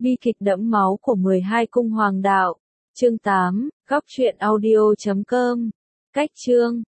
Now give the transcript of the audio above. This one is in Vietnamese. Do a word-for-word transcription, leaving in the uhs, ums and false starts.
Bi kịch đẫm máu của mười hai cung hoàng đạo. Chương tám, góc truyện audio chấm com. Cách chương